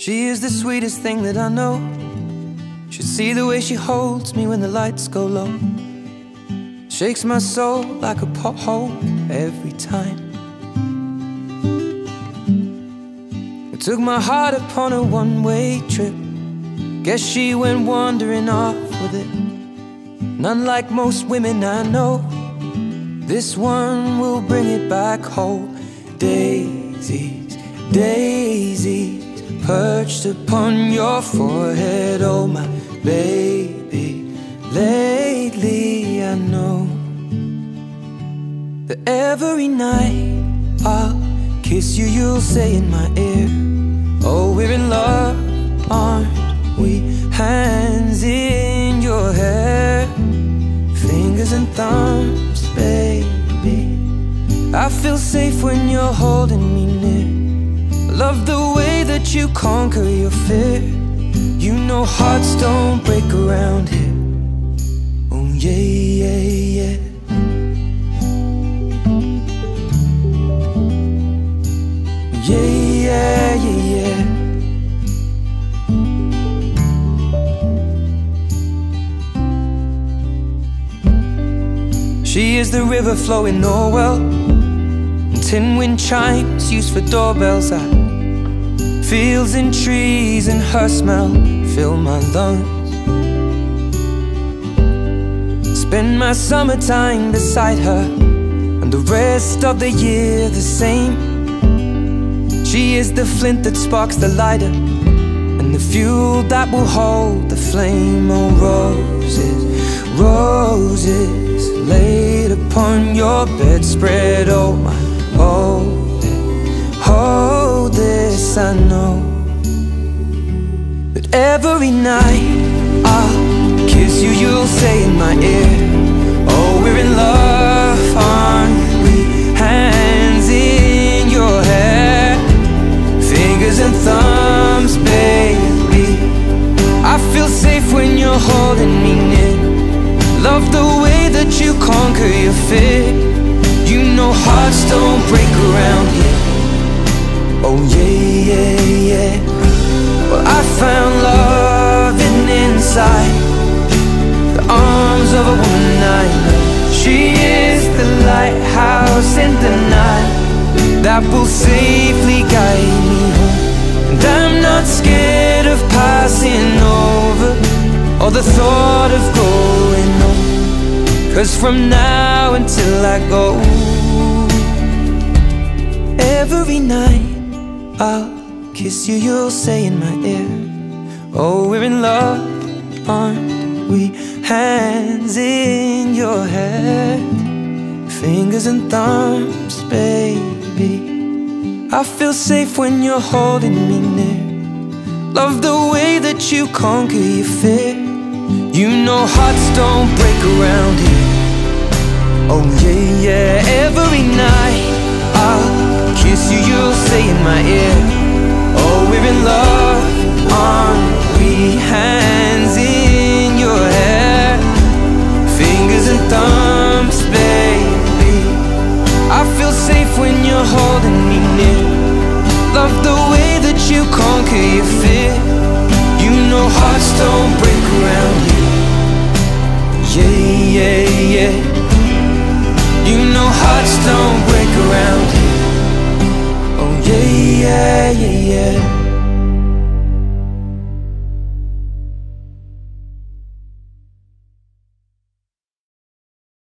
She is the sweetest thing that I know. Should see the way she holds me when the lights go low. Shakes my soul like a pothole every time. It took my heart upon a one-way trip. Guess she went wandering off with it. None like most women I know. This one will bring it back home. Daisies, daisies, perched upon your forehead. Oh my baby, lately I know that every night I'll kiss you, you'll say in my ear, oh, we're in love, aren't we? Hands in your hair, fingers and thumbs, baby. I feel safe when you're holding me near. Love the way that you conquer your fear. You know hearts don't break around here. Oh yeah, yeah, yeah. Yeah, yeah, yeah, yeah. She is the river flowing Norwell, and tin wind chimes used for doorbells. Fields and trees and her smell fill my lungs. Spend my summertime beside her, and the rest of the year the same. She is the flint that sparks the lighter, and the fuel that will hold the flame. Oh, roses, roses laid upon your bedspread. Oh my, hold it, hold this. I know that every night I'll kiss you, you'll say in my ear, oh, we're in love, aren't we? Hands in your hair, fingers and thumbs, baby. I feel safe when you're holding me near. Love the way that you conquer your fear. You know hearts don't break around here. Oh yeah, yeah, yeah. Well, I found love hidden inside the arms of a woman I know. She is the lighthouse in the night that will safely guide me home. And I'm not scared of passing over, or the thought of going home. 'Cause from now until I go, every night I'll kiss you, you'll say in my ear, oh, we're in love, aren't we? Hands in your hair, fingers and thumbs, baby. I feel safe when you're holding me near. Love the way that you conquer your fear. You know hearts don't break around here. Oh yeah, yeah. Every night I'll kiss you, you'll say in my ear, oh, we're in love, aren't we? Hands in your hair, fingers and thumbs, baby. I feel safe when you're holding me near. Love the way that you conquer your fear. You know hearts don't break around here. Yeah, yeah, yeah. You know hearts don't break around here. Oh yeah, yeah, yeah, yeah.